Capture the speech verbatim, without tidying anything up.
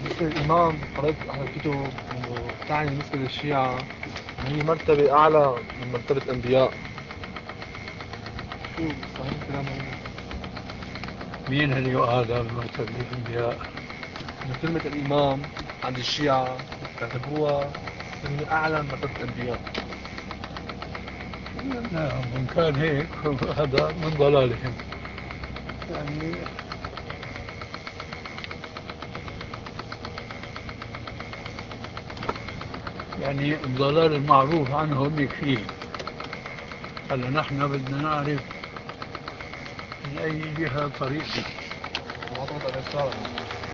بالنسبة للإمام قرأت على الكتب إنه تعني بالنسبة للشيعة إن هي مرتبة أعلى من مرتبة الأنبياء. شو صحيح كلامه؟ مين اللي يقال هذا المرتبة الأنبياء؟ إنه كلمة الإمام عند الشيعة بيعتبروها إنه أعلى من مرتبة الأنبياء. نعم، إن كان هيك هذا من ضلالهم. يعني يعني الضلال المعروف عنهم يكفيه. هلا نحن بدنا نعرف من أي جهة طريقنا. معتقد على الإسلام.